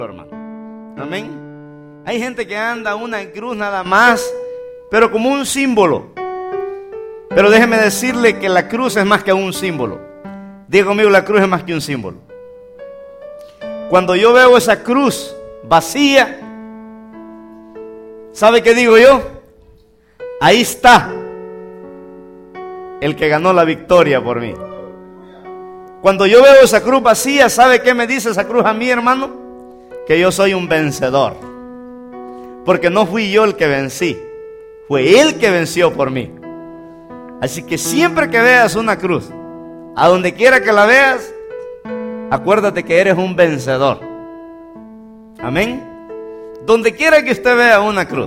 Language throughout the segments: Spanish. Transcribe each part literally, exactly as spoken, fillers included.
hermano. Amén. Hay gente que anda una cruz nada más, pero como un símbolo. Pero déjeme decirle que la cruz es más que un símbolo. Diga conmigo, la cruz es más que un símbolo. Cuando yo veo esa cruz vacía, ¿sabe qué digo yo? Ahí está el que ganó la victoria por mí. Cuando yo veo esa cruz vacía, ¿sabe qué me dice esa cruz a mí, hermano? Que yo soy un vencedor. Porque no fui yo el que vencí, fue Él que venció por mí. Así que siempre que veas una cruz, a donde quiera que la veas, acuérdate que eres un vencedor. Amén. Donde quiera que usted vea una cruz.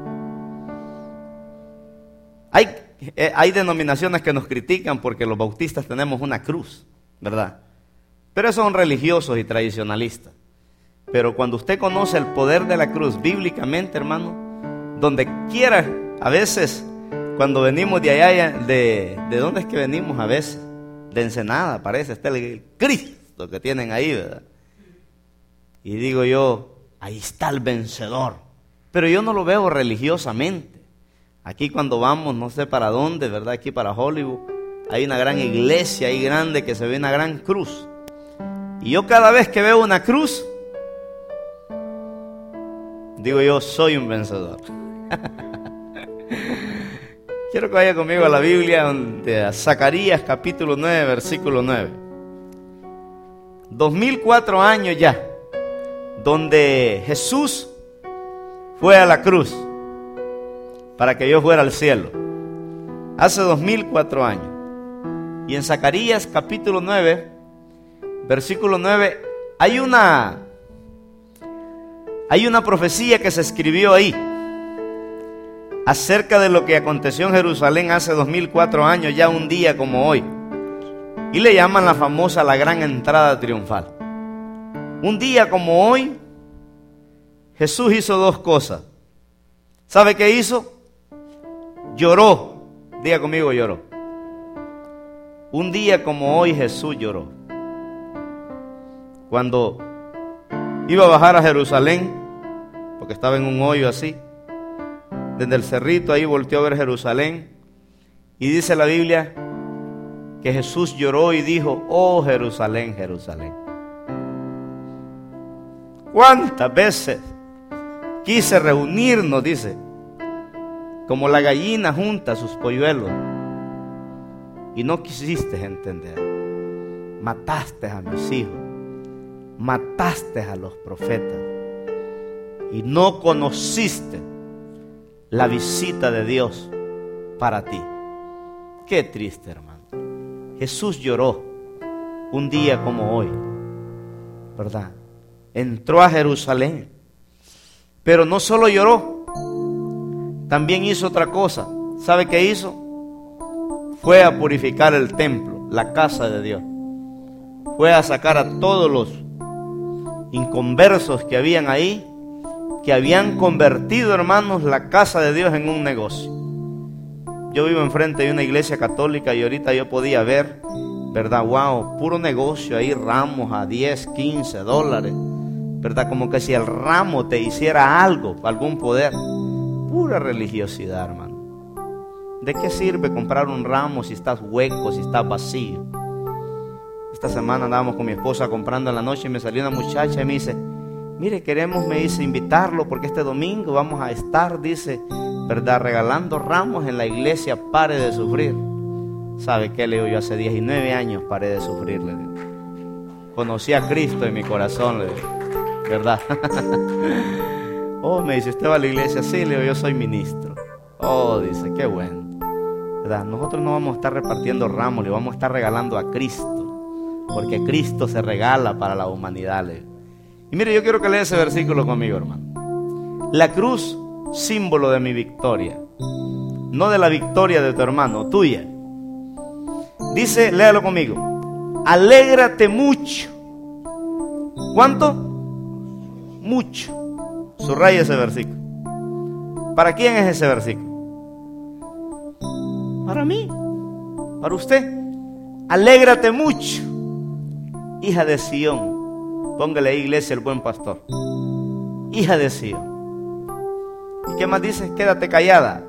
Hay, eh, hay denominaciones que nos critican porque los bautistas tenemos una cruz, ¿verdad? Pero esos son religiosos y tradicionalistas. Pero cuando usted conoce el poder de la cruz bíblicamente, hermano, donde quiera, a veces, cuando venimos de allá, de, ¿de dónde es que venimos a veces? De Ensenada, parece, está el Cristo que tienen ahí, ¿verdad? Y digo yo, ahí está el vencedor. Pero yo no lo veo religiosamente. Aquí cuando vamos, no sé para dónde, ¿verdad? Aquí para Hollywood, hay una gran iglesia ahí grande que se ve una gran cruz. Y yo cada vez que veo una cruz, digo yo, soy un vencedor. Quiero que vaya conmigo a la Biblia, de Zacarías capítulo nueve, versículo nueve. Dos mil cuatro años ya, donde Jesús fue a la cruz para que yo fuera al cielo. Hace dos mil cuatro años. Y en Zacarías capítulo nueve, versículo nueve, hay una, hay una profecía que se escribió ahí acerca de lo que aconteció en Jerusalén hace dos mil cuatro años, ya un día como hoy. Y le llaman la famosa la gran entrada triunfal. Un día como hoy, Jesús hizo dos cosas. ¿Sabe qué hizo? Lloró. Diga conmigo, lloró. Un día como hoy Jesús lloró. Cuando iba a bajar a Jerusalén, porque estaba en un hoyo así, desde el cerrito ahí volteó a ver Jerusalén. Y dice la Biblia que Jesús lloró y dijo: oh Jerusalén, Jerusalén, ¿cuántas veces quise reunirnos, dice, como la gallina junta sus polluelos, y no quisiste entender? Mataste a mis hijos, mataste a los profetas, y no conociste la visita de Dios para ti. Qué triste, hermano. Jesús lloró un día como hoy, ¿verdad? Entró a Jerusalén, pero no solo lloró, también hizo otra cosa. ¿Sabe qué hizo? Fue a purificar el templo, la casa de Dios. Fue a sacar a todos los inconversos que habían ahí, que habían convertido, hermanos, la casa de Dios en un negocio. Yo vivo enfrente de una iglesia católica y ahorita yo podía ver, ¿verdad? Wow, puro negocio ahí, ramos a diez, quince dólares, ¿verdad? Como que si el ramo te hiciera algo, algún poder. Pura religiosidad, hermano. ¿De qué sirve comprar un ramo si estás hueco, si estás vacío? Esta semana andábamos con mi esposa comprando en la noche y me salió una muchacha y me dice: mire, queremos, me dice, invitarlo porque este domingo vamos a estar, dice, ¿verdad?, regalando ramos en la iglesia Pare de Sufrir. ¿Sabe qué? Le digo yo, hace diecinueve años paré de sufrir, le digo. Conocí a Cristo en mi corazón, le digo, ¿verdad? Oh, me dice, ¿usted va a la iglesia? Sí, le digo, yo soy ministro. Oh, dice, qué bueno, ¿verdad? Nosotros no vamos a estar repartiendo ramos, le vamos a estar regalando a Cristo, porque Cristo se regala para la humanidad, le digo. Y mire, yo quiero que lea ese versículo conmigo, hermano. La cruz, símbolo de mi victoria, no de la victoria de tu hermano, tuya. Dice, léalo conmigo: alégrate mucho. ¿Cuánto? Mucho. Subraya ese versículo. ¿Para quién es ese versículo? Para mí, para usted. Alégrate mucho, hija de Sión. Póngale ahí, Iglesia El Buen Pastor. Hija de Sión. ¿Y qué más dice? Quédate callada.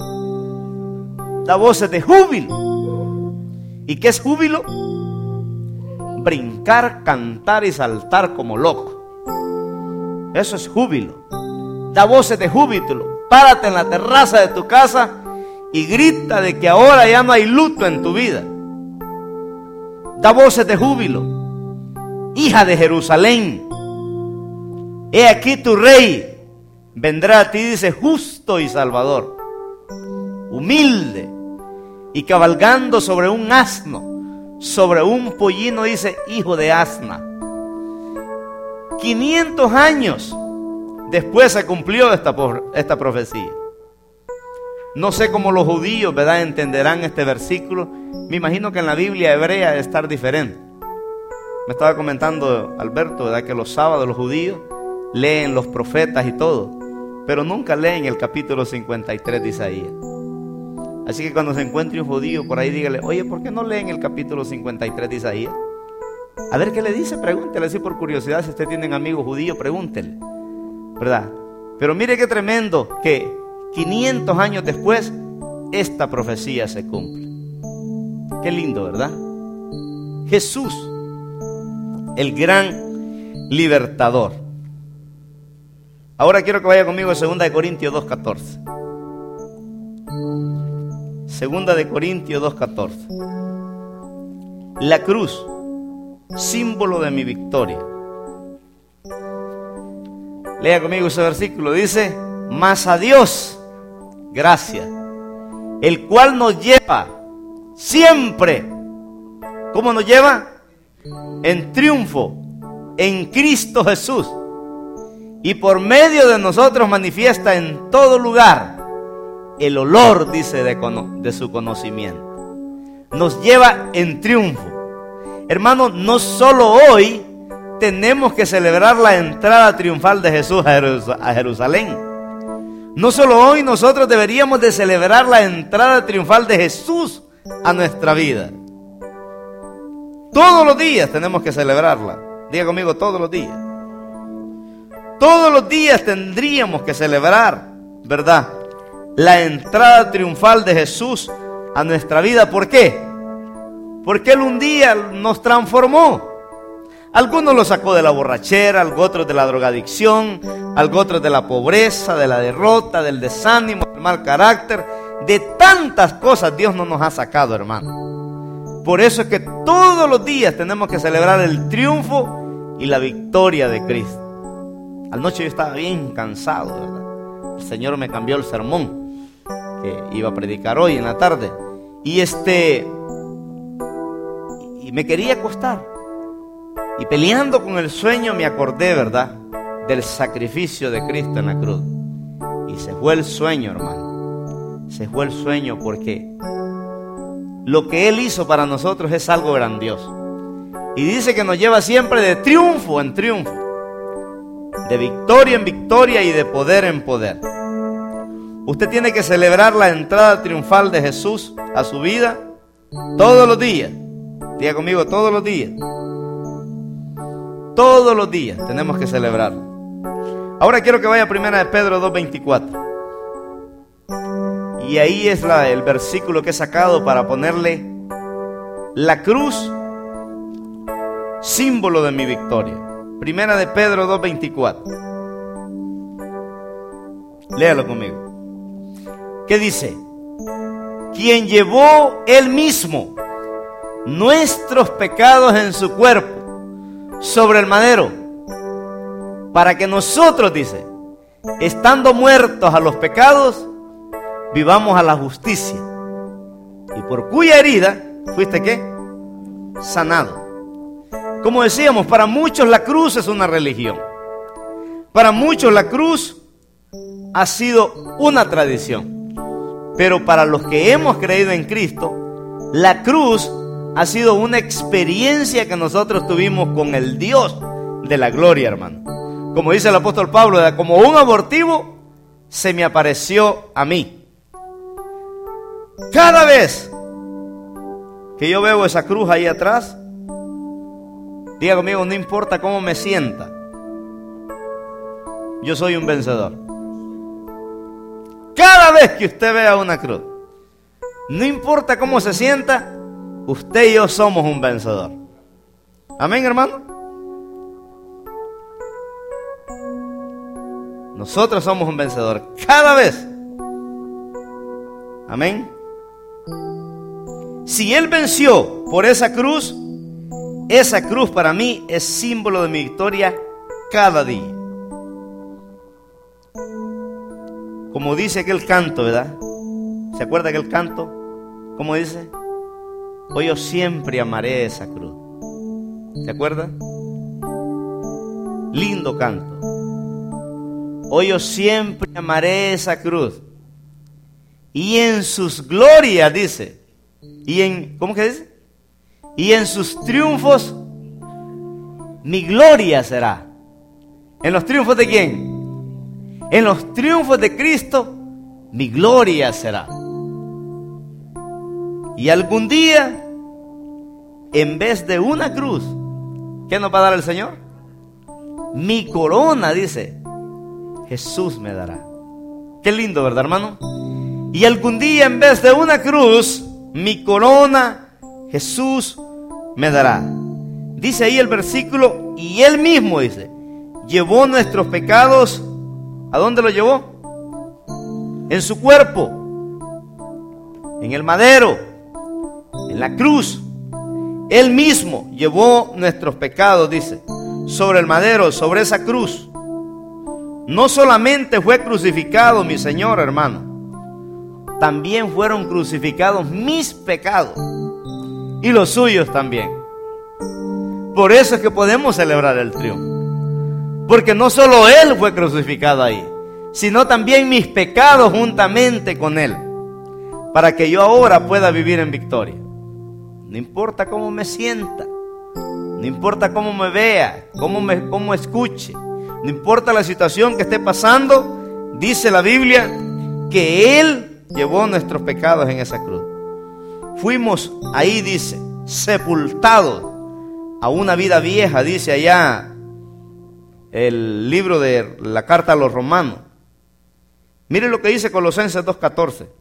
Da voces de júbilo. ¿Y qué es júbilo? Brincar, cantar y saltar como loco. Eso es júbilo. Da voces de júbilo. Párate en la terraza de tu casa y grita de que ahora ya no hay luto en tu vida. Da voces de júbilo. Hija de Jerusalén, he aquí tu rey vendrá a ti, dice, justo y salvador, humilde y cabalgando sobre un asno, sobre un pollino, dice, hijo de asna. quinientos años después se cumplió esta, esta profecía. No sé cómo los judíos, ¿verdad?, entenderán este versículo. Me imagino que en la Biblia hebrea debe estar diferente. Me estaba comentando Alberto, ¿verdad?, que los sábados los judíos leen los profetas y todo, pero nunca leen el capítulo cincuenta y tres de Isaías. Así que cuando se encuentre un judío por ahí, dígale, oye, ¿por qué no leen el capítulo cincuenta y tres de Isaías? A ver qué le dice, pregúntele así por curiosidad. Si usted tiene amigos judíos, pregúntele, ¿verdad? Pero mire qué tremendo que quinientos años después esta profecía se cumple. Qué lindo, ¿verdad? Jesús, el gran libertador. Ahora quiero que vaya conmigo a segunda de Corintios dos catorce. segunda de Corintios dos catorce. La cruz, símbolo de mi victoria. Lea conmigo ese versículo. Dice, mas a Dios gracias, el cual nos lleva siempre. ¿Cómo nos lleva? En triunfo en Cristo Jesús, y por medio de nosotros manifiesta en todo lugar el olor, dice, de, de su conocimiento. Nos lleva en triunfo. Hermano, no solo hoy tenemos que celebrar la entrada triunfal de Jesús a Jerusalén. No solo hoy nosotros deberíamos de celebrar la entrada triunfal de Jesús a nuestra vida. Todos los días tenemos que celebrarla. Diga conmigo, todos los días. Todos los días tendríamos que celebrar, ¿verdad?, la entrada triunfal de Jesús a nuestra vida. ¿Por qué? Porque Él un día nos transformó. Algunos lo sacó de la borrachera, otros de la drogadicción, otros de la pobreza, de la derrota, del desánimo, del mal carácter. De tantas cosas Dios no nos ha sacado, hermano. Por eso es que todos los días tenemos que celebrar el triunfo y la victoria de Cristo. Anoche yo estaba bien cansado, ¿verdad? El Señor me cambió el sermón que iba a predicar hoy en la tarde. Y este... Y me quería acostar. Y peleando con el sueño me acordé, ¿verdad?, del sacrificio de Cristo en la cruz. Y se fue el sueño, hermano. Se fue el sueño porque lo que Él hizo para nosotros es algo grandioso. Y dice que nos lleva siempre de triunfo en triunfo, de victoria en victoria y de poder en poder. Usted tiene que celebrar la entrada triunfal de Jesús a su vida todos los días. Diga conmigo, todos los días. Todos los días tenemos que celebrarlo. Ahora quiero que vaya a primera de Pedro dos veinticuatro. Y ahí es la, el versículo que he sacado para ponerle la cruz, símbolo de mi victoria. Primera de Pedro dos veinticuatro. Léalo conmigo. ¿Qué dice? Quien llevó Él mismo nuestros pecados en su cuerpo sobre el madero, para que nosotros, dice, estando muertos a los pecados, vivamos a la justicia, y por cuya herida fuiste, ¿qué?, sanado. Como decíamos, para muchos la cruz es una religión. Para muchos la cruz ha sido una tradición. Pero para los que hemos creído en Cristo, la cruz ha sido una experiencia que nosotros tuvimos con el Dios de la gloria, hermano. Como dice el apóstol Pablo, como un abortivo se me apareció a mí. Cada vez que yo veo esa cruz ahí atrás, Diga conmigo, no importa cómo me sienta, yo soy un vencedor. Cada vez que usted vea una cruz, no importa cómo se sienta, usted y yo somos un vencedor. Amén, hermano. Nosotros somos un vencedor cada vez. Amén. Si Él venció por esa cruz, esa cruz para mí es símbolo de mi victoria cada día. Como dice aquel canto, ¿verdad? ¿Se acuerda aquel canto? ¿Cómo dice? Hoy yo siempre amaré esa cruz. ¿Se acuerda? Lindo canto. Hoy yo siempre amaré esa cruz. Y en sus glorias, dice. Y en, ¿cómo que dice? Y en sus triunfos, mi gloria será. ¿En los triunfos de quién? En los triunfos de Cristo, mi gloria será. Y algún día, en vez de una cruz, ¿qué nos va a dar el Señor? Mi corona, dice, Jesús me dará. Qué lindo, ¿verdad, hermano? Y algún día, en vez de una cruz, mi corona, Jesús me dará. Dice ahí el versículo, y Él mismo, dice, llevó nuestros pecados. ¿A dónde lo llevó? En su cuerpo, en el madero, en la cruz. Él mismo llevó nuestros pecados, dice, sobre el madero, sobre esa cruz. No solamente fue crucificado mi Señor, hermano, también fueron crucificados mis pecados y los suyos también. Por eso es que podemos celebrar el triunfo. Porque no solo Él fue crucificado ahí, sino también mis pecados juntamente con Él, para que yo ahora pueda vivir en victoria. No importa cómo me sienta, no importa cómo me vea, cómo me cómo escuche, no importa la situación que esté pasando, dice la Biblia que Él llevó nuestros pecados en esa cruz. Fuimos ahí, dice, sepultados a una vida vieja, dice allá el libro de la carta a los romanos. Mire lo que dice Colosenses dos catorce.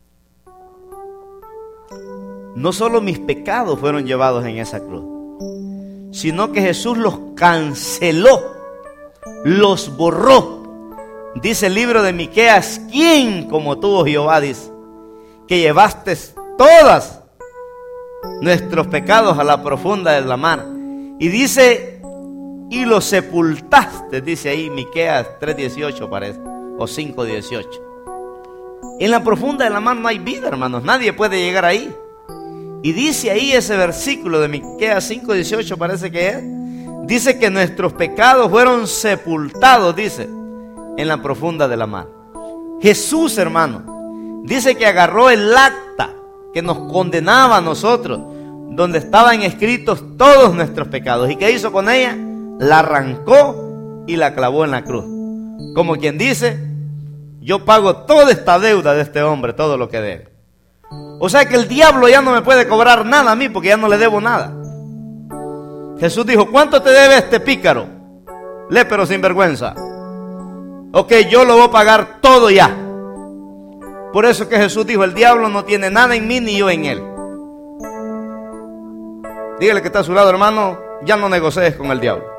No solo mis pecados fueron llevados en esa cruz, sino que Jesús los canceló, los borró. Dice el libro de Miqueas, ¿quién como tú, oh Jehová, dice, que llevaste todas nuestros pecados a la profunda de la mar? Y dice, y los sepultaste, dice ahí Miqueas tres dieciocho parece, o cinco dieciocho. En la profunda de la mar no hay vida, hermanos, nadie puede llegar ahí. Y dice ahí ese versículo de Miqueas cinco dieciocho parece que es, dice que nuestros pecados fueron sepultados, dice, en la profunda de la mar. Jesús, hermano, dice que agarró el acta que nos condenaba a nosotros, donde estaban escritos todos nuestros pecados. ¿Y qué hizo con ella? La arrancó y la clavó en la cruz. Como quien dice, yo pago toda esta deuda de este hombre, todo lo que debe. O sea que el diablo ya no me puede cobrar nada a mí, porque ya no le debo nada. Jesús dijo, ¿cuánto te debe este pícaro? Lépero sin vergüenza. Ok, yo lo voy a pagar todo ya. Por eso que Jesús dijo, el diablo no tiene nada en mí ni yo en él. Dígale que está a su lado, hermano, ya no negocies con el diablo.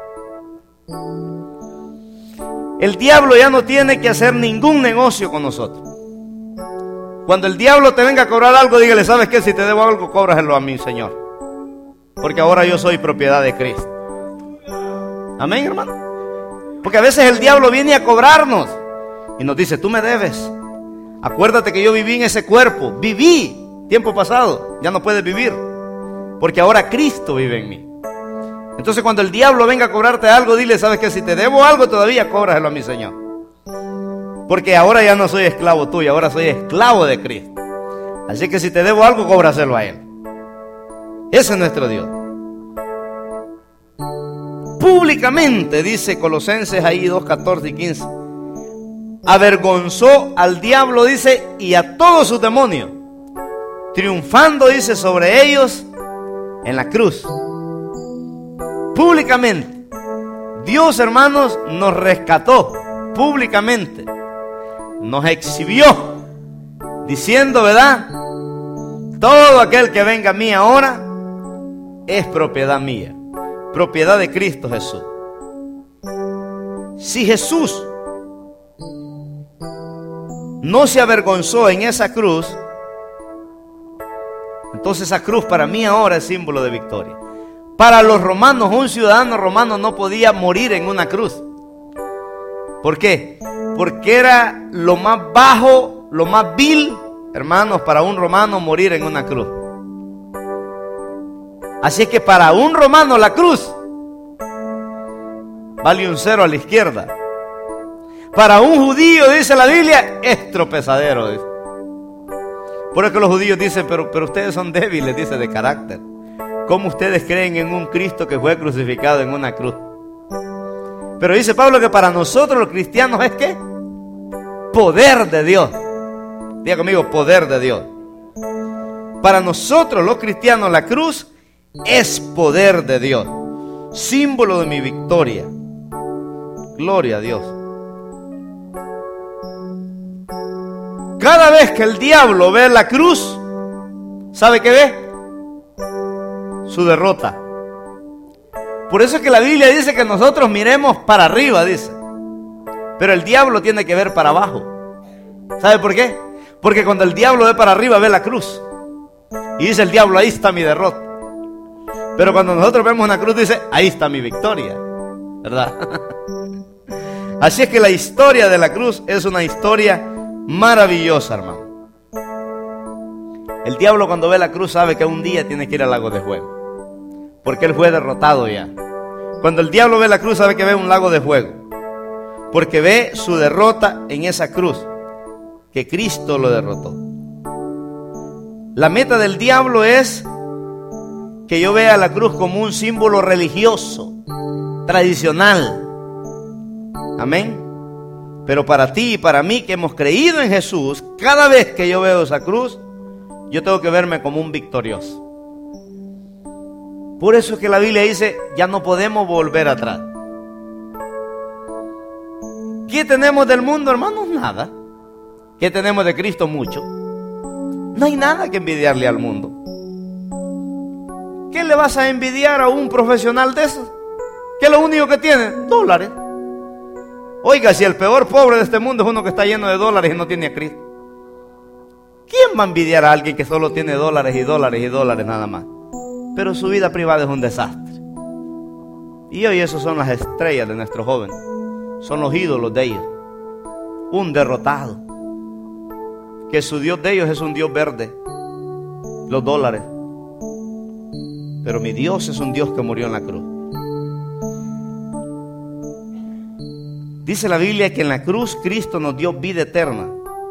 El diablo ya no tiene que hacer ningún negocio con nosotros. Cuando el diablo te venga a cobrar algo, dígale, ¿sabes qué? Si te debo algo, cóbraselo a mi Señor, porque ahora yo soy propiedad de Cristo. Amén, hermano. Porque a veces el diablo viene a cobrarnos y nos dice, tú me debes. Acuérdate que yo viví en ese cuerpo, viví tiempo pasado, ya no puedes vivir, porque ahora Cristo vive en mí. Entonces cuando el diablo venga a cobrarte algo, dile, ¿sabes qué? Si te debo algo todavía, cóbraselo a mi Señor, porque ahora ya no soy esclavo tuyo, ahora soy esclavo de Cristo. Así que si te debo algo, cóbraselo a Él. Ese es nuestro Dios. Públicamente, dice Colosenses ahí dos catorce y quince, avergonzó al diablo, dice, y a todos sus demonios, triunfando, dice, sobre ellos en la cruz. públicamente. Dios, hermanos, nos rescató públicamente. Nos exhibió, diciendo, ¿verdad? Todo aquel que venga a mí ahora es propiedad mía, propiedad de Cristo Jesús. Si Jesús no se avergonzó en esa cruz, entonces esa cruz para mí ahora es símbolo de victoria. Para los romanos, un ciudadano romano no podía morir en una cruz. ¿Por qué? Porque era lo más bajo, lo más vil, hermanos, para un romano morir en una cruz. Así es que para un romano la cruz vale un cero a la izquierda. Para un judío, dice la Biblia, es tropezadero. Dice. Por eso que los judíos dicen, pero, pero ustedes son débiles, dice, de carácter. ¿Cómo ustedes creen en un Cristo que fue crucificado en una cruz? Pero dice Pablo que para nosotros los cristianos es ¿qué? Poder de Dios. Diga conmigo, poder de Dios. Para nosotros los cristianos la cruz es poder de Dios, símbolo de mi victoria. Gloria a Dios. Cada vez que el diablo ve la cruz, ¿sabe qué ve? Su derrota. Por eso es que la Biblia dice que nosotros miremos para arriba, dice. Pero el diablo tiene que ver para abajo. ¿Sabe por qué? Porque cuando el diablo ve para arriba, ve la cruz. Y dice el diablo, ahí está mi derrota. Pero cuando nosotros vemos una cruz, dice, ahí está mi victoria. ¿Verdad? Así es que la historia de la cruz es una historia maravillosa, hermano. El diablo cuando ve la cruz sabe que un día tiene que ir al lago de fuego, porque él fue derrotado ya. Cuando el diablo ve la cruz sabe que ve un lago de fuego, porque ve su derrota en esa cruz, que Cristo lo derrotó. La meta del diablo es que yo vea la cruz como un símbolo religioso, tradicional. Amén. Pero para ti y para mí que hemos creído en Jesús, cada vez que yo veo esa cruz, yo tengo que verme como un victorioso. Por eso es que la Biblia dice, ya no podemos volver atrás. ¿Qué tenemos del mundo, hermanos? Nada. ¿Qué tenemos de Cristo? Mucho. No hay nada que envidiarle al mundo. ¿Qué le vas a envidiar a un profesional de esos? Que lo único que tiene, dólares. Oiga, si el peor pobre de este mundo es uno que está lleno de dólares y no tiene a Cristo, ¿quién va a envidiar a alguien que solo tiene dólares y dólares y dólares nada más? Pero su vida privada es un desastre. Y hoy esos son las estrellas de nuestros jóvenes. Son los ídolos de ellos. Un derrotado. Que su Dios de ellos es un Dios verde. Los dólares. Pero mi Dios es un Dios que murió en la cruz. Dice la Biblia que en la cruz Cristo nos dio vida eterna.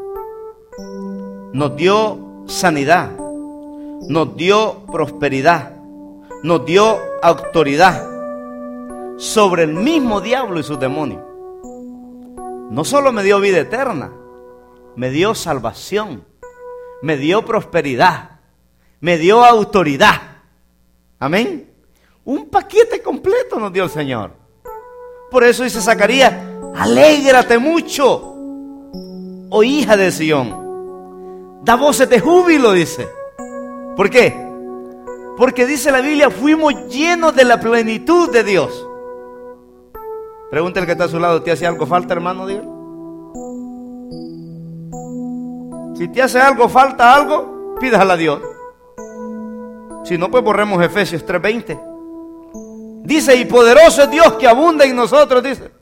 Nos dio sanidad. Nos dio prosperidad. Nos dio autoridad sobre el mismo diablo y sus demonios. No solo me dio vida eterna, me dio salvación, me dio prosperidad, me dio autoridad. Amén. Un paquete completo nos dio el Señor. Por eso dice Zacarías, alégrate mucho, oh hija de Sión, da voces de júbilo, dice. ¿Por qué? Porque dice la Biblia, fuimos llenos de la plenitud de Dios. Pregúntale que está a su lado, ¿te hace algo falta, hermano? Dígale. Si te hace algo, falta algo, pídale a Dios. Si no, pues borremos Efesios tres veinte. Dice, y poderoso es Dios que abunda en nosotros, dice.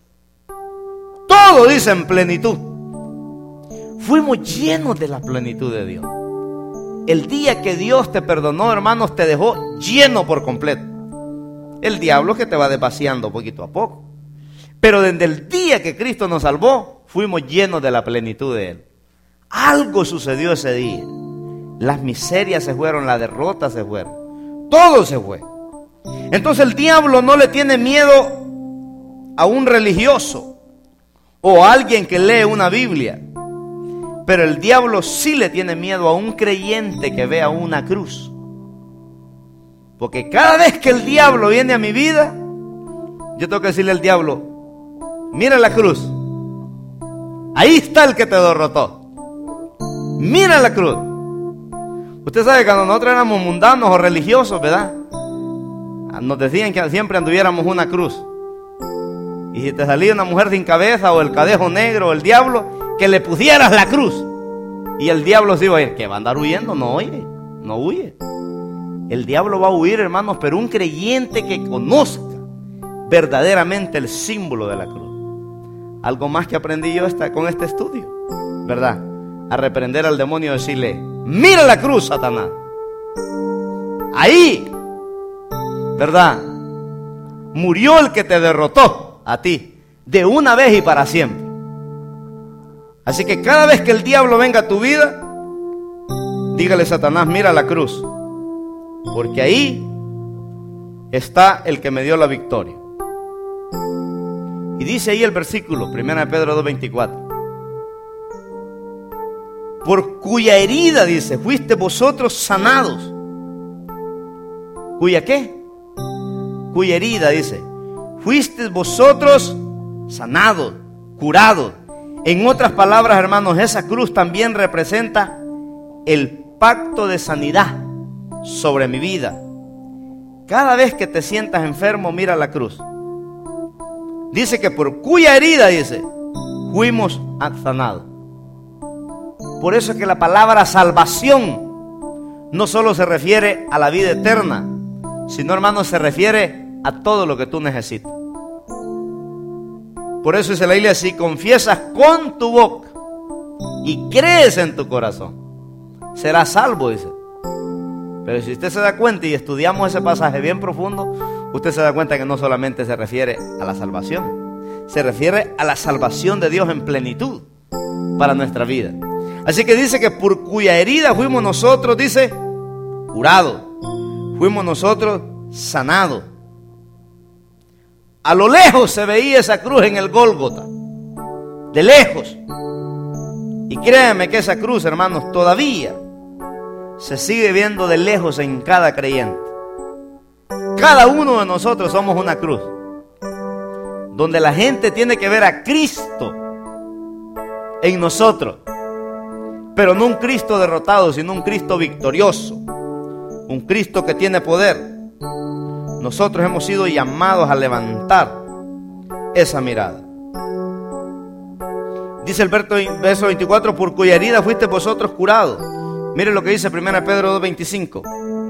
Todo dice en plenitud. Fuimos llenos de la plenitud de Dios. El día que Dios te perdonó, hermanos, te dejó lleno por completo. El diablo es que te va desvaciando poquito a poco. Pero desde el día que Cristo nos salvó, fuimos llenos de la plenitud de Él. Algo sucedió ese día. Las miserias se fueron, la derrota se fueron. Todo se fue. Entonces el diablo no le tiene miedo a un religioso o a alguien que lee una Biblia. Pero el diablo sí le tiene miedo a un creyente que vea una cruz. Porque cada vez que el diablo viene a mi vida, yo tengo que decirle al diablo: mira la cruz, ahí está el que te derrotó. Mira la cruz. Usted sabe que cuando nosotros éramos mundanos o religiosos, ¿verdad? Nos decían que siempre anduviéramos una cruz. Y si te salía una mujer sin cabeza, o el cadejo negro, o el diablo, que le pusieras la cruz. Y el diablo se iba a ir. ¿Que va a andar huyendo? No, oye, no huye. El diablo va a huir, hermanos, pero un creyente que conozca verdaderamente el símbolo de la cruz. Algo más que aprendí yo esta, con este estudio, ¿verdad? A reprender al demonio y decirle: mira la cruz, Satanás. Ahí, ¿verdad? Murió el que te derrotó a ti, de una vez y para siempre. Así que cada vez que el diablo venga a tu vida, dígale: Satanás, mira la cruz, porque ahí está el que me dio la victoria. Y dice ahí el versículo, primera de Pedro dos veinticuatro: por cuya herida, dice, fuiste vosotros sanados. ¿Cuya qué? Cuya herida, dice, fuiste vosotros sanados, curados. En otras palabras, hermanos, esa cruz también representa el pacto de sanidad sobre mi vida. Cada vez que te sientas enfermo, mira la cruz. Dice que por cuya herida, dice, fuimos sanados. Por eso es que la palabra salvación no solo se refiere a la vida eterna, sino, hermanos, se refiere a todo lo que tú necesitas. Por eso dice la Biblia: si confiesas con tu boca y crees en tu corazón, serás salvo, dice. Pero si usted se da cuenta y estudiamos ese pasaje bien profundo, usted se da cuenta que no solamente se refiere a la salvación, se refiere a la salvación de Dios en plenitud para nuestra vida. Así que dice que por cuya herida fuimos nosotros, dice, curados, fuimos nosotros sanados. A lo lejos se veía esa cruz en el Gólgota, de lejos. Y créanme que esa cruz, hermanos, todavía se sigue viendo de lejos en cada creyente. Cada uno de nosotros somos una cruz, donde la gente tiene que ver a Cristo en nosotros. Pero no un Cristo derrotado, sino un Cristo victorioso, un Cristo que tiene poder. Nosotros hemos sido llamados a levantar esa mirada. Dice el verso veinticuatro: por cuya herida fuiste vosotros curados. Mire lo que dice primera de Pedro dos veinticinco.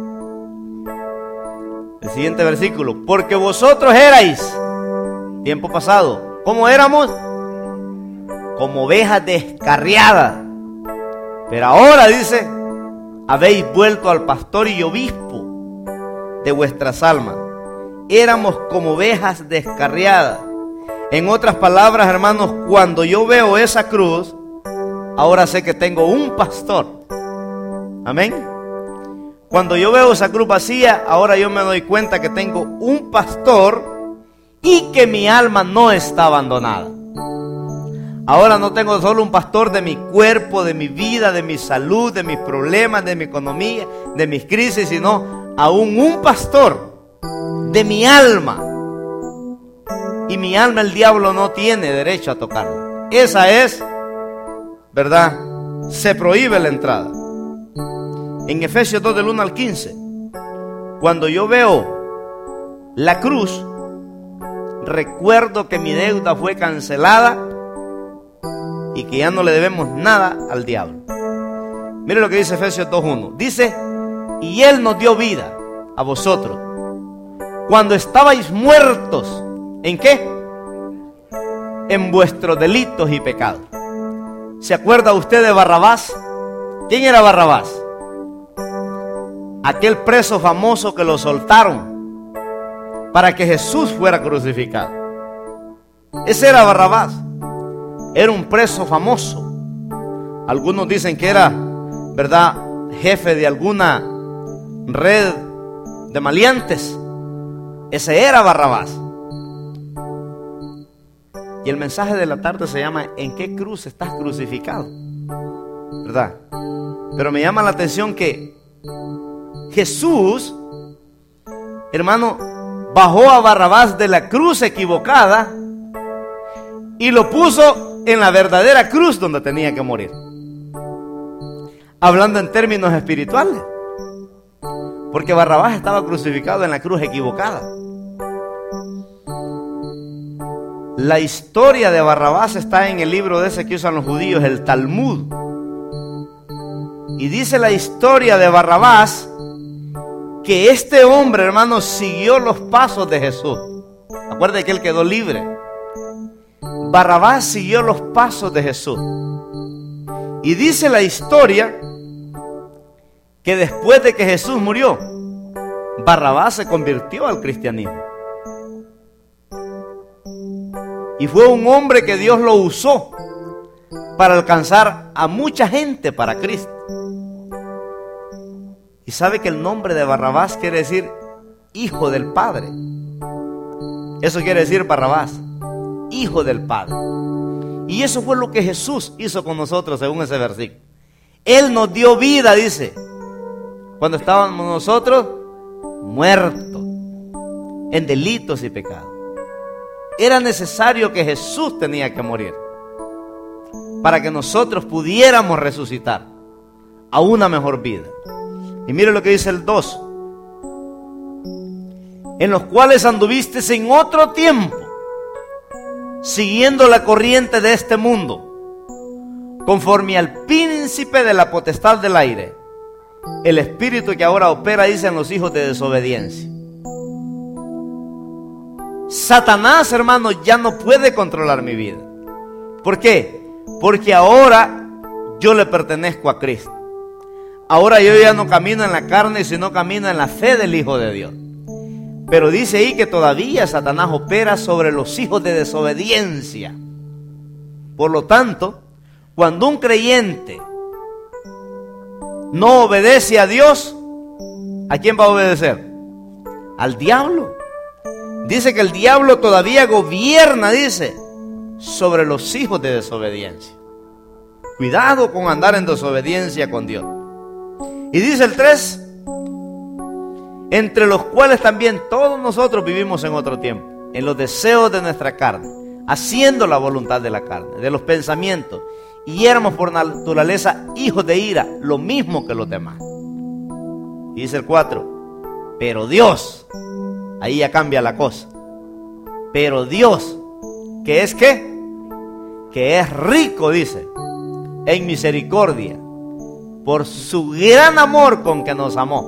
El siguiente versículo: porque vosotros erais, tiempo pasado, ¿cómo éramos? Como ovejas descarriadas. Pero ahora, dice, habéis vuelto al pastor y obispo de vuestras almas. Éramos como ovejas descarriadas. En otras palabras, hermanos, cuando yo veo esa cruz, ahora sé que tengo un pastor. Amén. Cuando yo veo esa cruz vacía, ahora yo me doy cuenta que tengo un pastor y que mi alma no está abandonada. Ahora no tengo solo un pastor de mi cuerpo, de mi vida, de mi salud, de mis problemas, de mi economía, de mis crisis, sino aún un pastor de mi alma. Y mi alma el diablo no tiene derecho a tocarla. Esa es, ¿verdad? Se prohíbe la entrada. En Efesios dos del uno al quince, cuando yo veo la cruz, recuerdo que mi deuda fue cancelada y que ya no le debemos nada al diablo. Mire lo que dice Efesios dos uno. Dice: y Él nos dio vida a vosotros cuando estabais muertos. ¿En qué? En vuestros delitos y pecados. ¿Se acuerda usted de Barrabás? ¿Quién era Barrabás? Aquel preso famoso que lo soltaron para que Jesús fuera crucificado. Ese era Barrabás. Era un preso famoso. Algunos dicen que era, ¿verdad?, jefe de alguna red de maleantes. Ese era Barrabás. Y el mensaje de la tarde se llama: ¿en qué cruz estás crucificado? ¿Verdad? Pero me llama la atención que Jesús hermano, bajó a Barrabás de la cruz equivocada y lo puso en la verdadera cruz donde tenía que morir. Hablando en términos espirituales, porque Barrabás estaba crucificado en la cruz equivocada. La historia de Barrabás está en el libro de ese que usan los judíos, el Talmud. Y dice la historia de Barrabás que este hombre, hermano, siguió los pasos de Jesús. Acuérdense que él quedó libre. Barrabás siguió los pasos de Jesús. Y dice la historia que después de que Jesús murió, Barrabás se convirtió al cristianismo. Y fue un hombre que Dios lo usó para alcanzar a mucha gente para Cristo. Y sabe que el nombre de Barrabás quiere decir hijo del Padre. Eso quiere decir Barrabás, hijo del Padre. Y eso fue lo que Jesús hizo con nosotros según ese versículo. Él nos dio vida, dice, cuando estábamos nosotros muertos en delitos y pecados. Era necesario que Jesús tenía que morir para que nosotros pudiéramos resucitar a una mejor vida. Y mire lo que dice el dos: en los cuales anduviste en otro tiempo, siguiendo la corriente de este mundo, conforme al príncipe de la potestad del aire, el espíritu que ahora opera, dicen, los hijos de desobediencia. Satanás, hermano, ya no puede controlar mi vida. ¿Por qué? Porque ahora yo le pertenezco a Cristo. Ahora yo ya no camino en la carne, sino camino en la fe del Hijo de Dios. Pero dice ahí que todavía Satanás opera sobre los hijos de desobediencia. Por lo tanto, cuando un creyente no obedece a Dios, ¿a quién va a obedecer? Al diablo. Dice que el diablo todavía gobierna, dice, sobre los hijos de desobediencia. Cuidado con andar en desobediencia con Dios. Y dice el tres: entre los cuales también todos nosotros vivimos en otro tiempo, en los deseos de nuestra carne, haciendo la voluntad de la carne, de los pensamientos, y éramos por naturaleza hijos de ira, lo mismo que los demás. Y dice el cuatro: pero Dios, ahí ya cambia la cosa, pero Dios, ¿qué es qué? Que es rico, dice, en misericordia, por su gran amor con que nos amó,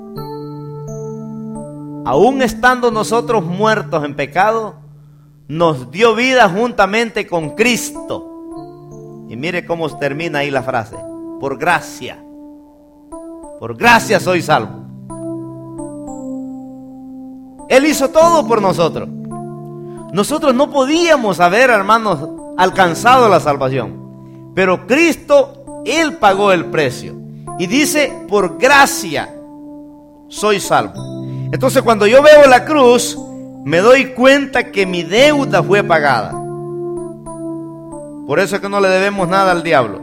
aún estando nosotros muertos en pecado, nos dio vida juntamente con Cristo. Y mire cómo termina ahí la frase: por gracia, por gracia soy salvo. Él hizo todo por nosotros. Nosotros no podíamos haber, hermanos, alcanzado la salvación, pero Cristo, Él pagó el precio. Y dice: por gracia soy salvo. Entonces, cuando yo veo la cruz, me doy cuenta que mi deuda fue pagada. Por eso es que no le debemos nada al diablo.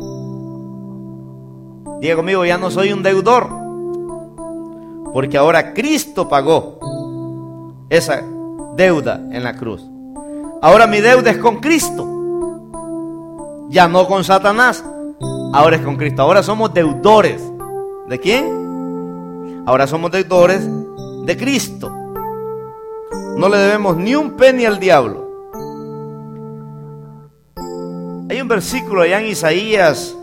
Diga conmigo: ya no soy un deudor, porque ahora Cristo pagó esa deuda en la cruz. Ahora mi deuda es con Cristo, ya no con Satanás. Ahora es con Cristo. Ahora somos deudores. ¿De quién? Ahora somos deudores de Cristo. No le debemos ni un penny al diablo. Hay un versículo allá en Isaías,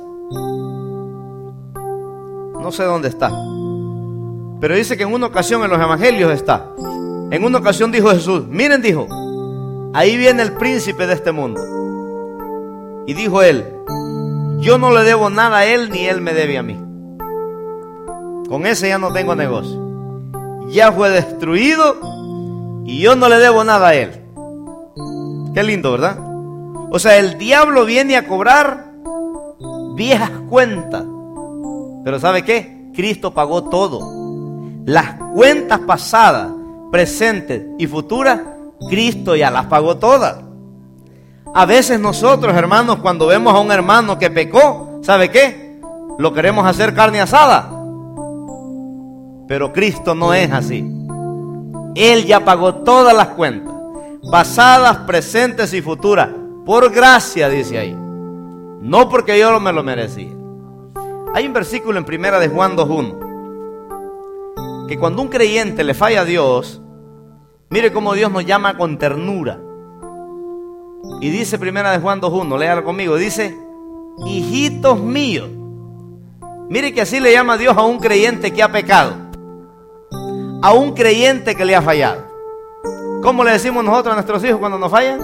no sé dónde está, pero dice que en una ocasión en los evangelios está. En una ocasión dijo Jesús: miren, dijo, ahí viene el príncipe de este mundo. Y dijo él: yo no le debo nada a él, ni él me debe a mí. Con ese ya no tengo negocio. Ya fue destruido y yo no le debo nada a él. Qué lindo, ¿verdad? O sea, el diablo viene a cobrar viejas cuentas. Pero ¿sabe qué? Cristo pagó todo. Las cuentas pasadas, presentes y futuras, Cristo ya las pagó todas. A veces nosotros, hermanos, cuando vemos a un hermano que pecó, ¿sabe qué? Lo queremos hacer carne asada. Pero Cristo no es así. Él ya pagó todas las cuentas, pasadas, presentes y futuras, por gracia, dice ahí, no porque yo me lo merecía. Hay un versículo en primera de Juan dos uno, que cuando un creyente le falla a Dios, mire cómo Dios nos llama con ternura. Y dice primera de Juan dos uno, léalo conmigo, dice: hijitos míos. Mire que así le llama Dios a un creyente que ha pecado, a un creyente que le ha fallado. ¿Cómo le decimos nosotros a nuestros hijos cuando nos fallan?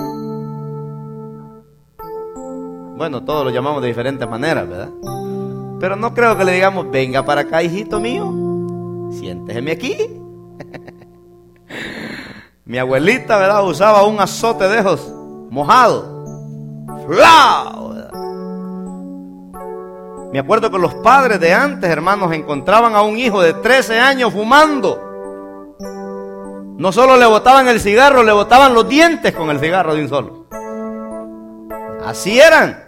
Bueno, todos lo llamamos de diferentes maneras, ¿verdad? Pero no creo que le digamos: venga para acá, hijito mío, siénteseme aquí. Mi abuelita, ¿verdad?, usaba un azote de esos mojado. ¡Flau! Me acuerdo que los padres de antes, hermanos, encontraban a un hijo de trece años fumando. No solo le botaban el cigarro, le botaban los dientes con el cigarro de un solo. Así eran.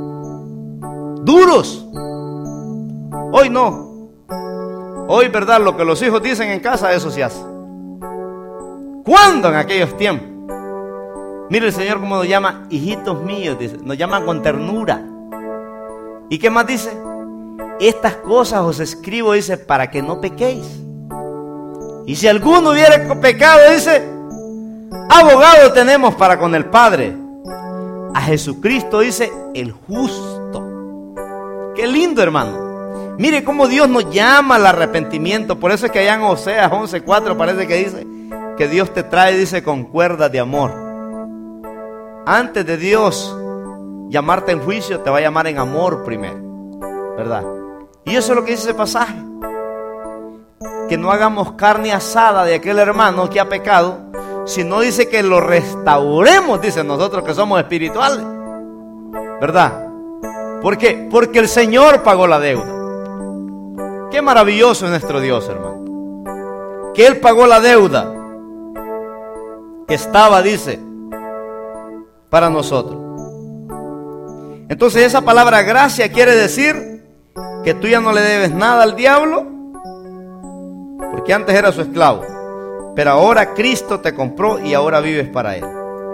Duros. Hoy no. Hoy, verdad, lo que los hijos dicen en casa, eso se hace. ¿Cuándo en aquellos tiempos? Mire el Señor cómo nos llama: hijitos míos, dice. Nos llama con ternura. ¿Y qué más dice? Estas cosas os escribo, dice, para que no pequéis. Y si alguno hubiera pecado, dice, abogado tenemos para con el Padre, a Jesucristo, dice, el justo. Qué lindo, hermano. Mire cómo Dios nos llama al arrepentimiento. Por eso es que allá en Oseas once cuatro parece que dice que Dios te trae, dice, con cuerdas de amor. Antes de Dios llamarte en juicio, te va a llamar en amor primero, ¿verdad? Y eso es lo que dice ese pasaje: que no hagamos carne asada de aquel hermano que ha pecado, sino dice que lo restauremos, dice, nosotros que somos espirituales, ¿verdad? ¿Por qué? Porque el Señor pagó la deuda. Qué maravilloso es nuestro Dios, hermano, que Él pagó la deuda que estaba, dice, para nosotros. Entonces esa palabra gracia quiere decir que tú ya no le debes nada al diablo, porque antes era su esclavo, pero ahora Cristo te compró y ahora vives para Él.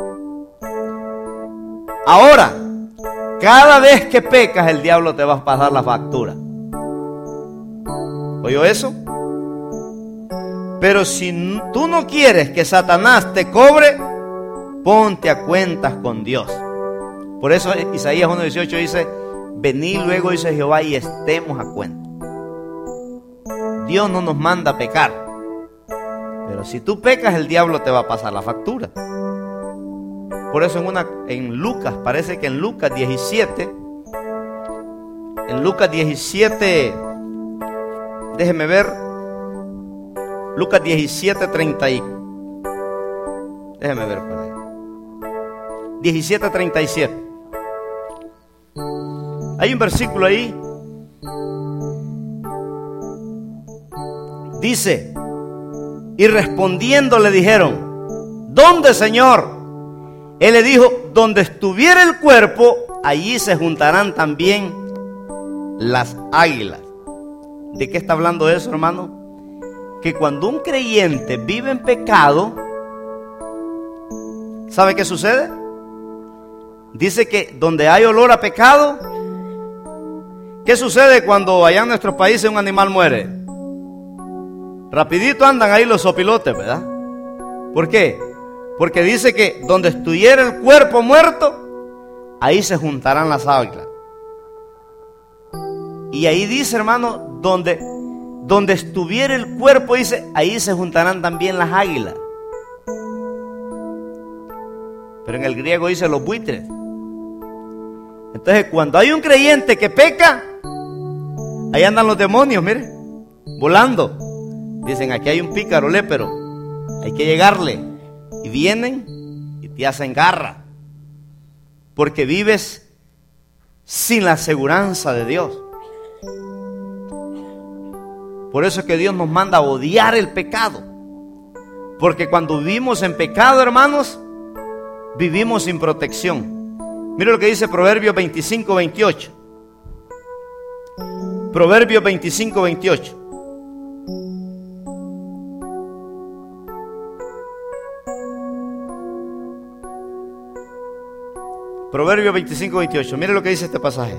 Ahora, cada vez que pecas, el diablo te va a pasar la factura. ¿Oyó eso? Pero si tú no quieres que Satanás te cobre, ponte a cuentas con Dios. Por eso Isaías uno dieciocho dice: venid luego, dice Jehová, y estemos a cuenta. Dios no nos manda a pecar, pero si tú pecas, el diablo te va a pasar la factura. Por eso en, una, en Lucas, parece que en Lucas diecisiete, en Lucas diecisiete, déjeme ver, Lucas diecisiete, treinta y, déjeme ver por ahí, diecisiete, treinta y siete. Hay un versículo ahí, dice: y respondiendo le dijeron: ¿dónde, Señor? Él le dijo: donde estuviera el cuerpo, allí se juntarán también las águilas. ¿De qué está hablando eso, hermano? Que cuando un creyente vive en pecado, ¿sabe qué sucede? Dice que donde hay olor a pecado, ¿qué sucede cuando allá en nuestros países un animal muere? Rapidito andan ahí los sopilotes, ¿verdad? ¿Por qué? Porque dice que donde estuviera el cuerpo muerto, ahí se juntarán las águilas. Y ahí dice, hermano, donde, donde estuviera el cuerpo, dice, ahí se juntarán también las águilas. Pero en el griego dice los buitres. Entonces, cuando hay un creyente que peca, ahí andan los demonios, mire, volando. Dicen: aquí hay un pícaro lépero, hay que llegarle. Y vienen y te hacen garra, porque vives sin la aseguranza de Dios. Por eso es que Dios nos manda a odiar el pecado, porque cuando vivimos en pecado, hermanos, vivimos sin protección. Mira lo que dice Proverbios veinticinco, veintiocho. Proverbios veinticinco, veintiocho. Proverbios veinticinco, veintiocho. Mire lo que dice este pasaje.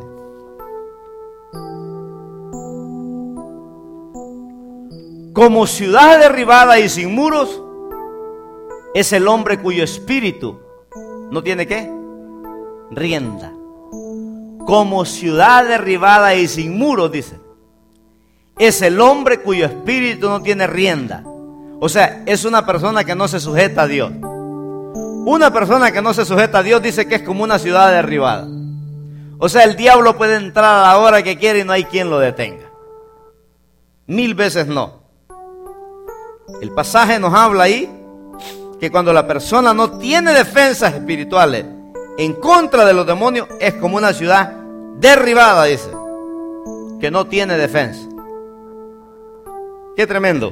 Como ciudad derribada y sin muros es el hombre cuyo espíritu no tiene ¿qué? Rienda. Como ciudad derribada y sin muros, dice, es el hombre cuyo espíritu no tiene rienda. O sea, es una persona que no se sujeta a Dios. Una persona que no se sujeta a Dios dice que es como una ciudad derribada. O sea, el diablo puede entrar a la hora que quiere y no hay quien lo detenga. Mil veces no. El pasaje nos habla ahí que cuando la persona no tiene defensas espirituales en contra de los demonios, es como una ciudad derribada, dice, que no tiene defensa. Qué tremendo.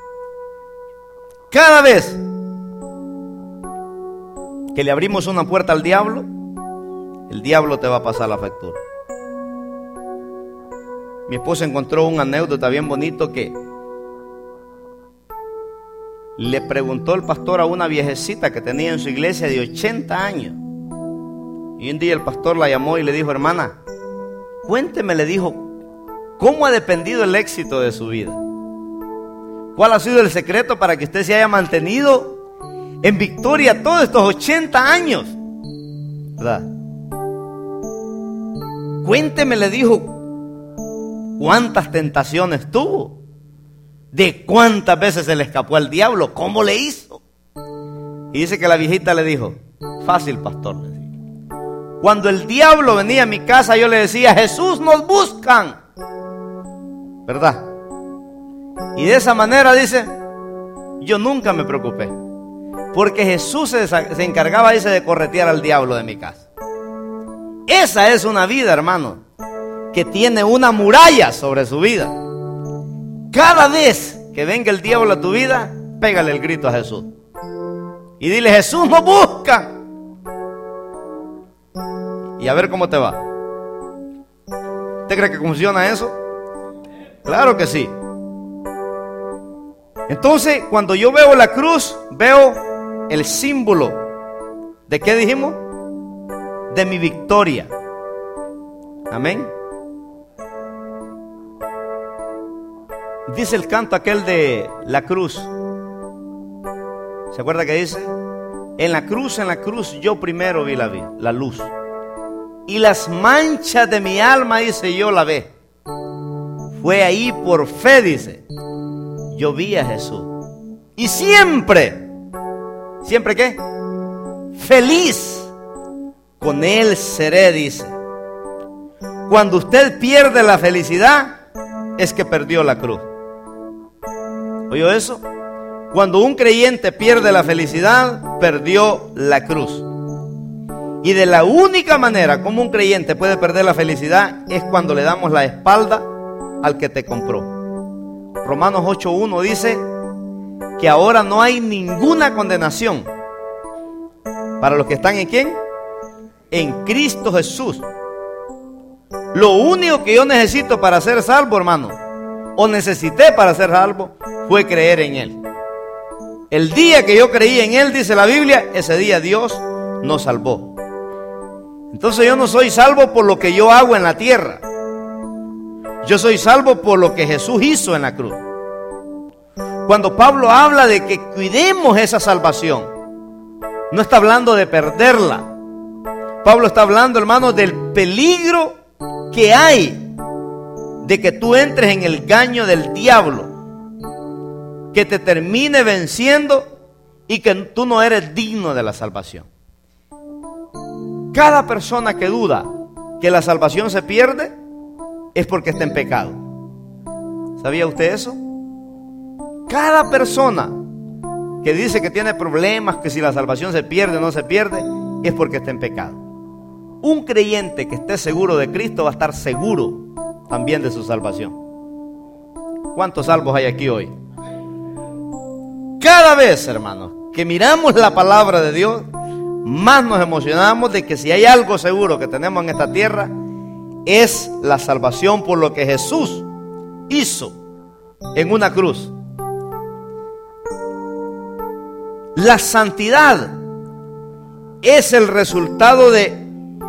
Cada vez que le abrimos una puerta al diablo, el diablo te va a pasar la factura. Mi esposa encontró una anécdota bien bonito que le preguntó el pastor a una viejecita que tenía en su iglesia de ochenta años. Y un día el pastor la llamó y le dijo: hermana, cuénteme, le dijo, ¿cómo ha dependido el éxito de su vida? ¿Cuál ha sido el secreto para que usted se haya mantenido en victoria todos estos ochenta años? ¿Verdad? Cuénteme, le dijo, ¿cuántas tentaciones tuvo? ¿De cuántas veces se le escapó al diablo? ¿Cómo le hizo? Y dice que la viejita le dijo: fácil, pastor. Cuando el diablo venía a mi casa, yo le decía: Jesús, nos buscan. ¿Verdad? Y de esa manera, dice, yo nunca me preocupé, porque Jesús se, se encargaba, dice, de corretear al diablo de mi casa. Esa es una vida, hermano, que tiene una muralla sobre su vida. Cada vez que venga el diablo a tu vida, pégale el grito a Jesús y dile: Jesús nos busca. Y a ver cómo te va. ¿Usted cree que funciona eso? Claro que sí. Entonces, cuando yo veo la cruz, veo el símbolo ¿de qué dijimos? De mi victoria. Amén. Dice el canto aquel de la cruz. ¿Se acuerda que dice? En la cruz, en la cruz yo primero vi la, vi, la luz. Y las manchas de mi alma, dice, yo la ve. Fue ahí por fe, dice, yo vi a Jesús. Y siempre, ¿siempre qué? Feliz con Él seré, dice. Cuando usted pierde la felicidad, es que perdió la cruz. ¿Oyó eso? Cuando un creyente pierde la felicidad, perdió la cruz. Y de la única manera como un creyente puede perder la felicidad es cuando le damos la espalda al que te compró. Romanos ocho uno dice que ahora no hay ninguna condenación para los que están en ¿quién? En Cristo Jesús. Lo único que yo necesito para ser salvo, hermano, o necesité para ser salvo, fue creer en Él. El día que yo creí en Él, dice la Biblia, ese día Dios nos salvó. Entonces yo no soy salvo por lo que yo hago en la tierra. Yo soy salvo por lo que Jesús hizo en la cruz. Cuando Pablo habla de que cuidemos esa salvación, no está hablando de perderla. Pablo está hablando, hermano, del peligro que hay de que tú entres en el engaño del diablo, que te termine venciendo y que tú no eres digno de la salvación. Cada persona que duda que la salvación se pierde es porque está en pecado. ¿Sabía usted eso? Cada persona que dice que tiene problemas, que si la salvación se pierde o no se pierde, es porque está en pecado. Un creyente que esté seguro de Cristo va a estar seguro también de su salvación. ¿Cuántos salvos hay aquí hoy? Cada vez, hermanos, que miramos la palabra de Dios, más nos emocionamos de que si hay algo seguro que tenemos en esta tierra, es la salvación por lo que Jesús hizo en una cruz. La santidad es el resultado de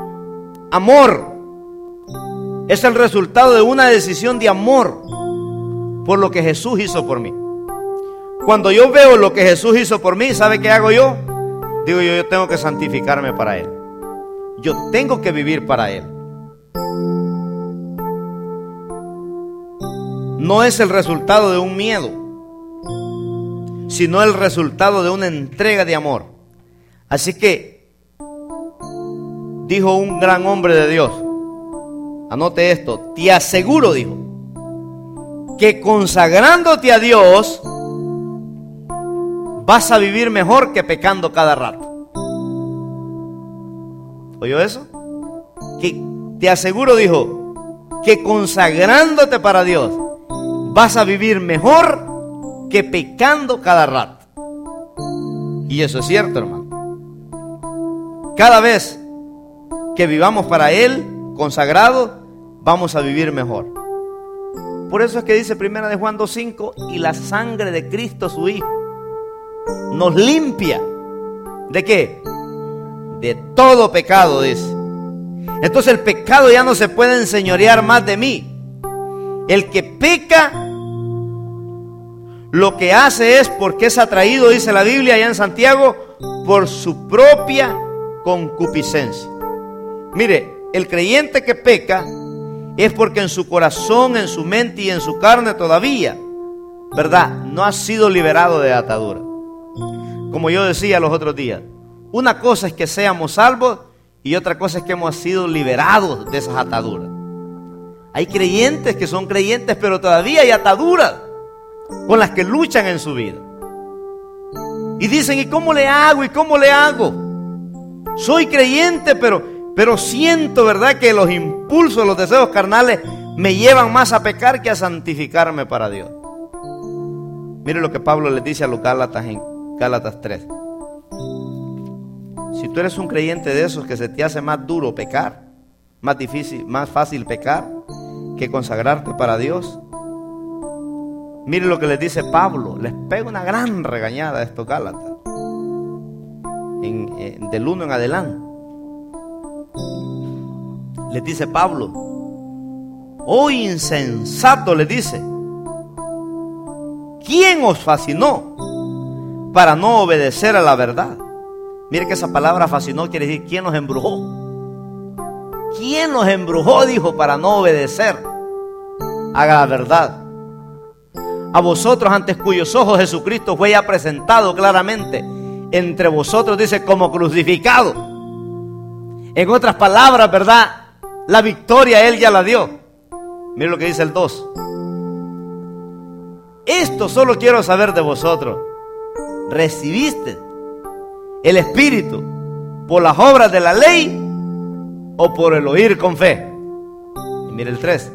amor. Es el resultado de una decisión de amor por lo que Jesús hizo por mí. Cuando yo veo lo que Jesús hizo por mí, ¿sabe qué hago yo? Digo yo, yo tengo que santificarme para Él. Yo tengo que vivir para Él. No es el resultado de un miedo, sino el resultado de una entrega de amor. Así que, dijo un gran hombre de Dios, anote esto, te aseguro, dijo, que consagrándote a Dios, vas a vivir mejor que pecando cada rato. ¿Oyó eso? Que te aseguro, dijo, que consagrándote para Dios, vas a vivir mejor que pecando cada rato. Y eso es cierto, hermano. Cada vez que vivamos para Él, consagrado, vamos a vivir mejor. Por eso es que dice primera de Juan dos cinco, y la sangre de Cristo su Hijo nos limpia. ¿De qué? De todo pecado, dice. Entonces el pecado ya no se puede enseñorear más de mí. El que peca, lo que hace es porque es atraído, dice la Biblia allá en Santiago, por su propia concupiscencia. Mire, el creyente que peca es porque en su corazón, en su mente y en su carne todavía, ¿verdad?, no ha sido liberado de atadura. Como yo decía los otros días, una cosa es que seamos salvos y otra cosa es que hemos sido liberados de esas ataduras. Hay creyentes que son creyentes, pero todavía hay ataduras con las que luchan en su vida. Y dicen, ¿y cómo le hago? ¿Y cómo le hago? Soy creyente, pero, pero siento, ¿verdad?, que los impulsos, los deseos carnales me llevan más a pecar que a santificarme para Dios. Mire lo que Pablo les dice a los Gálatas en Gálatas tres. Si tú eres un creyente de esos que se te hace más duro pecar, más difícil, más fácil pecar que consagrarte para Dios, mire lo que les dice Pablo. Les pega una gran regañada a estos Gálatas en, en, del uno en adelante. Les dice Pablo, oh insensato, les dice, ¿quién os fascinó para no obedecer a la verdad? Mire que esa palabra fascinó quiere decir ¿quién nos embrujó? ¿Quién nos embrujó? Dijo, para no obedecer a la verdad. A vosotros, ante cuyos ojos Jesucristo fue ya presentado claramente entre vosotros, dice, como crucificado. En otras palabras, ¿verdad?, la victoria Él ya la dio. Mire lo que dice el dos. Esto solo quiero saber de vosotros. ¿Recibiste el Espíritu por las obras de la ley o por el oír con fe? Y mire el tres.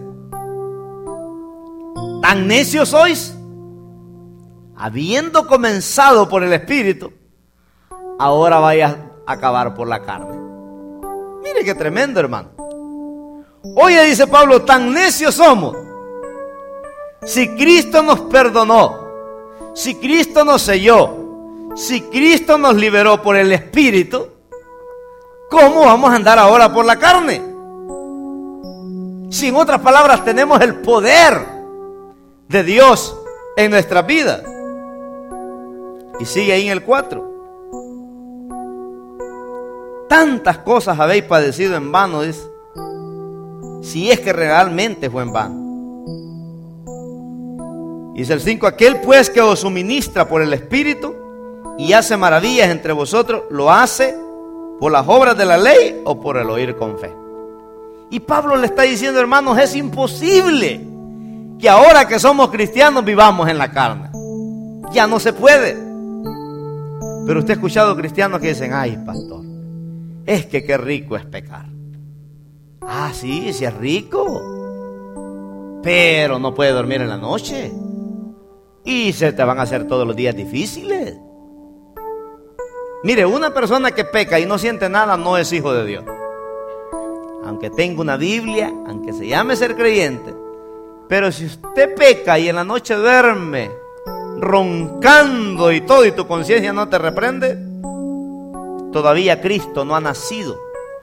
¿Tan necios sois? Habiendo comenzado por el Espíritu, ahora vayas a acabar por la carne. Mire qué tremendo, hermano. Oye, dice Pablo, tan necios somos. Si Cristo nos perdonó, si Cristo nos selló, si Cristo nos liberó por el Espíritu, ¿cómo vamos a andar ahora por la carne? Si en otras palabras tenemos el poder de Dios en nuestras vidas. Y sigue ahí en el cuatro. Tantas cosas habéis padecido en vano, dice, si es que realmente fue en vano. Dice el cinco, aquel pues que os suministra por el Espíritu y hace maravillas entre vosotros, ¿lo hace por las obras de la ley o por el oír con fe? Y Pablo le está diciendo, hermanos, es imposible que ahora que somos cristianos vivamos en la carne. Ya no se puede. Pero usted ha escuchado cristianos que dicen, ay, pastor, es que qué rico es pecar. Ah, sí, sí es rico, pero no puede dormir en la noche y se te van a hacer todos los días difíciles. Mire, una persona que peca y no siente nada no es hijo de Dios. Aunque tenga una Biblia, aunque se llame ser creyente, pero si usted peca y en la noche duerme roncando y todo y tu conciencia no te reprende, todavía Cristo no ha nacido.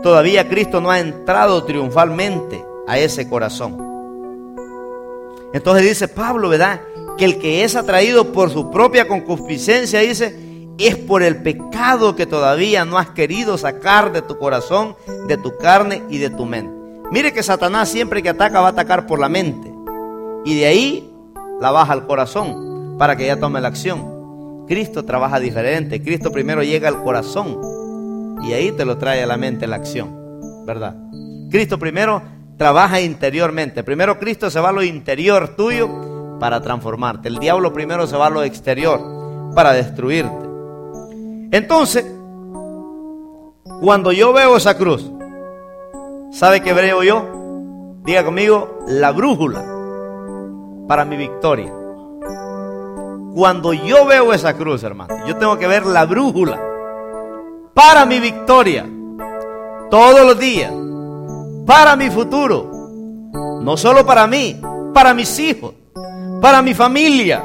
Todavía Cristo no ha entrado triunfalmente a ese corazón. Entonces dice Pablo, ¿verdad?, que el que es atraído por su propia concupiscencia, dice, es por el pecado que todavía no has querido sacar de tu corazón, de tu carne y de tu mente. Mire que Satanás siempre que ataca va a atacar por la mente, y de ahí la baja al corazón para que ya tome la acción. Cristo trabaja diferente. Cristo primero llega al corazón y ahí te lo trae a la mente la acción, ¿verdad? Cristo primero trabaja interiormente. Primero Cristo se va a lo interior tuyo para transformarte. El diablo primero se va a lo exterior para destruirte. Entonces, cuando yo veo esa cruz, ¿sabe qué veo yo? Diga conmigo, la brújula para mi victoria. Cuando yo veo esa cruz, hermano, yo tengo que ver la brújula para mi victoria todos los días, para mi futuro, no solo para mí, para mis hijos, para mi familia.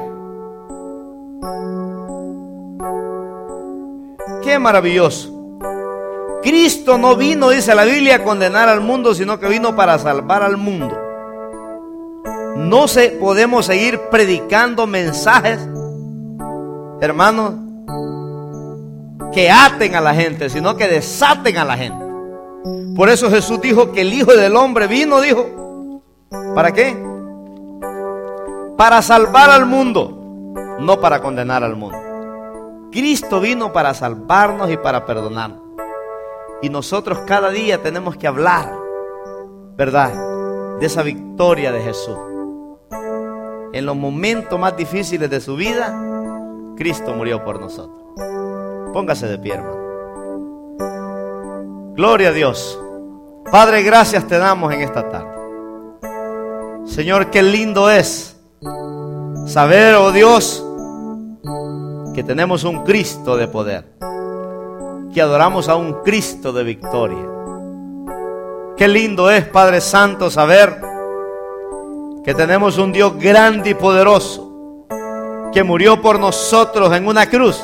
Qué maravilloso. Cristo no vino, dice la Biblia, a condenar al mundo, sino que vino para salvar al mundo. No se podemos seguir predicando mensajes, hermanos, que aten a la gente, sino que desaten a la gente. Por eso Jesús dijo que el Hijo del Hombre vino, dijo, ¿para qué? Para salvar al mundo, no para condenar al mundo. Cristo vino para salvarnos y para perdonarnos. Y nosotros cada día tenemos que hablar, ¿verdad?, de esa victoria de Jesús. En los momentos más difíciles de su vida, Cristo murió por nosotros. Póngase de pie, hermano. Gloria a Dios. Padre, gracias te damos en esta tarde. Señor, qué lindo es saber, oh Dios, que tenemos un Cristo de poder, que adoramos a un Cristo de victoria. Qué lindo es, Padre Santo, saber que tenemos un Dios grande y poderoso, que murió por nosotros en una cruz,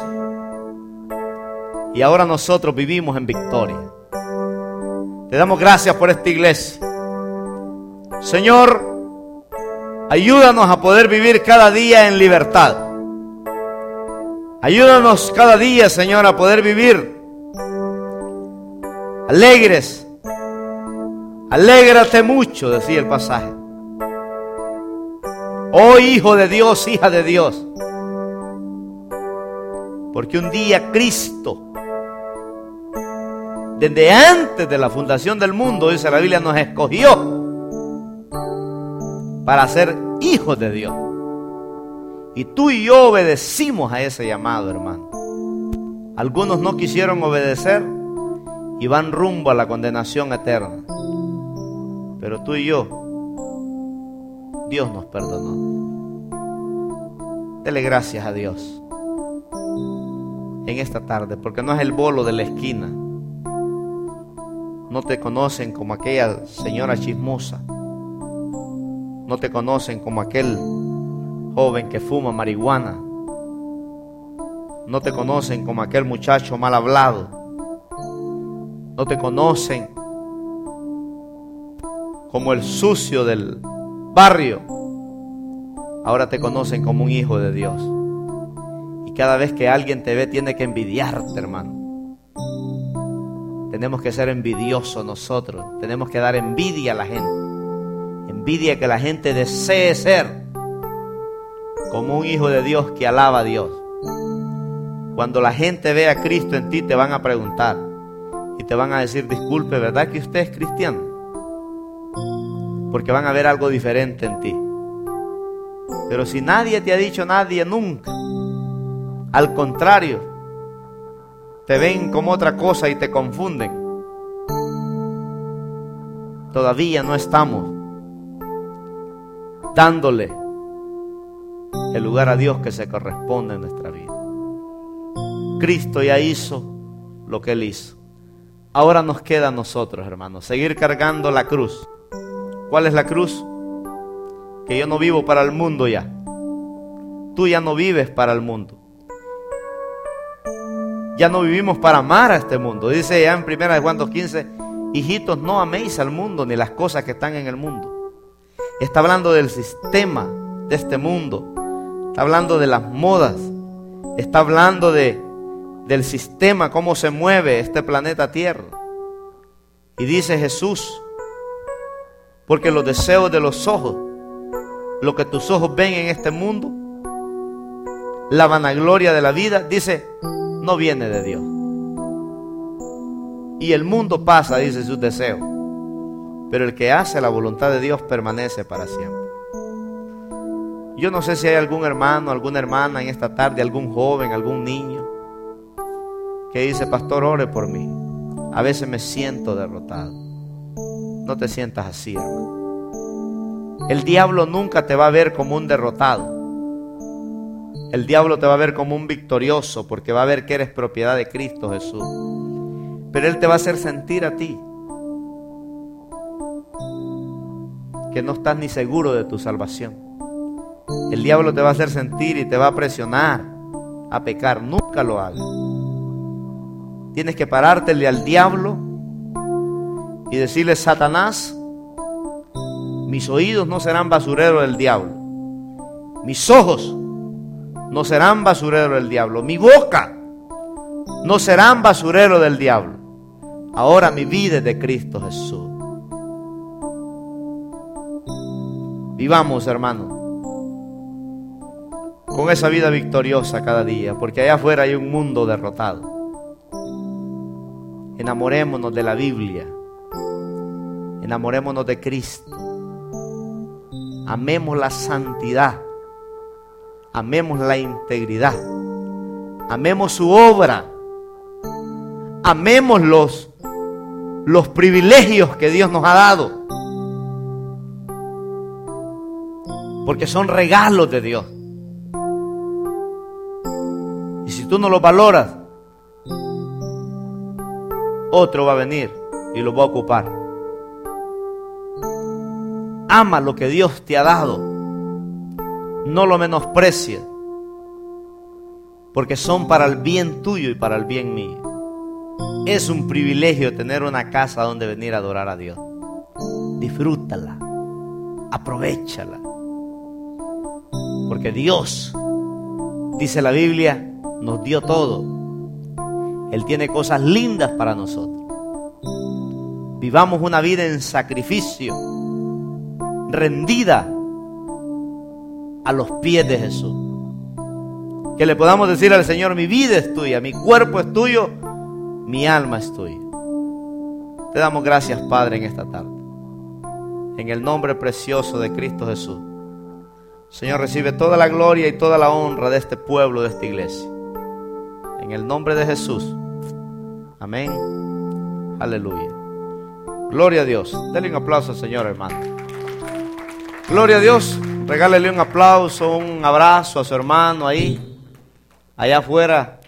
y ahora nosotros vivimos en victoria. Te damos gracias por esta iglesia. Señor, ayúdanos a poder vivir cada día en libertad. Ayúdanos cada día, Señor, a poder vivir alegres. Alégrate mucho, decía el pasaje. Oh hijo de Dios, hija de Dios, porque un día Cristo, desde antes de la fundación del mundo, dice la Biblia, nos escogió para ser hijos de Dios. Y tú y yo obedecimos a ese llamado, hermano. Algunos no quisieron obedecer y van rumbo a la condenación eterna. Pero tú y yo, Dios nos perdonó. Dele gracias a Dios en esta tarde, porque no es el bolo de la esquina. No te conocen como aquella señora chismosa. No te conocen como aquel joven que fuma marihuana. No te conocen como aquel muchacho mal hablado. No te conocen como el sucio del barrio. Ahora te conocen como un hijo de Dios. Y cada vez que alguien te ve tiene que envidiarte, hermano. Tenemos que ser envidiosos nosotros. Tenemos que dar envidia a la gente. Envidia que la gente desee ser como un hijo de Dios que alaba a Dios. Cuando la gente ve a Cristo en ti, te van a preguntar y te van a decir, disculpe, ¿verdad que usted es cristiano? Porque van a ver algo diferente en ti. Pero si nadie te ha dicho, nadie nunca, al contrario, te ven como otra cosa y te confunden, todavía no estamos dándole el lugar a Dios que se corresponde en nuestra vida. Cristo ya hizo lo que Él hizo. Ahora nos queda a nosotros, hermanos, seguir cargando la cruz. ¿Cuál es la cruz? Que yo no vivo para el mundo ya. Tú ya no vives para el mundo. Ya no vivimos para amar a este mundo. Dice ya en primera de Juan dos quince hijitos, no améis al mundo ni las cosas que están en el mundo. Está hablando del sistema de este mundo. Está hablando de las modas. Está hablando de, del sistema, cómo se mueve este planeta Tierra. Y dice Jesús, porque los deseos de los ojos, lo que tus ojos ven en este mundo, la vanagloria de la vida, dice, no viene de Dios. Y el mundo pasa, dice, sus deseos, pero el que hace la voluntad de Dios permanece para siempre. Yo no sé si hay algún hermano, alguna hermana en esta tarde, algún joven, algún niño que dice, pastor, ore por mí. A veces me siento derrotado. No te sientas así, hermano. El diablo nunca te va a ver como un derrotado. El diablo te va a ver como un victorioso, porque va a ver que eres propiedad de Cristo Jesús. Pero él te va a hacer sentir a ti que no estás ni seguro de tu salvación. El diablo te va a hacer sentir y te va a presionar a pecar. Nunca lo hagas. Tienes que parártele al diablo y decirle, Satanás, mis oídos no serán basureros del diablo. Mis ojos no serán basureros del diablo. Mi boca no serán basureros del diablo. Ahora mi vida es de Cristo Jesús. Vivamos, hermanos, con esa vida victoriosa cada día, porque allá afuera hay un mundo derrotado. Enamorémonos de la Biblia. Enamorémonos de Cristo. Amemos la santidad. Amemos la integridad. Amemos su obra. Amemos los, los privilegios que Dios nos ha dado. Porque son regalos de Dios. Y si tú no los valoras, otro va a venir y lo va a ocupar. Ama lo que Dios te ha dado. No lo menosprecies, porque son para el bien tuyo y para el bien mío. Es un privilegio tener una casa donde venir a adorar a Dios. Disfrútala, aprovéchala, porque Dios, dice la Biblia, nos dio todo. Él tiene cosas lindas para nosotros. Vivamos una vida en sacrificio, rendida a los pies de Jesús. Que le podamos decir al Señor, mi vida es tuya, mi cuerpo es tuyo, mi alma es tuya. Te damos gracias, Padre, en esta tarde. En el nombre precioso de Cristo Jesús. Señor, recibe toda la gloria y toda la honra de este pueblo, de esta iglesia. En el nombre de Jesús. Amén. Aleluya. Gloria a Dios. Denle un aplauso al Señor, hermano. Gloria a Dios. Regálele un aplauso, un abrazo a su hermano ahí, allá afuera.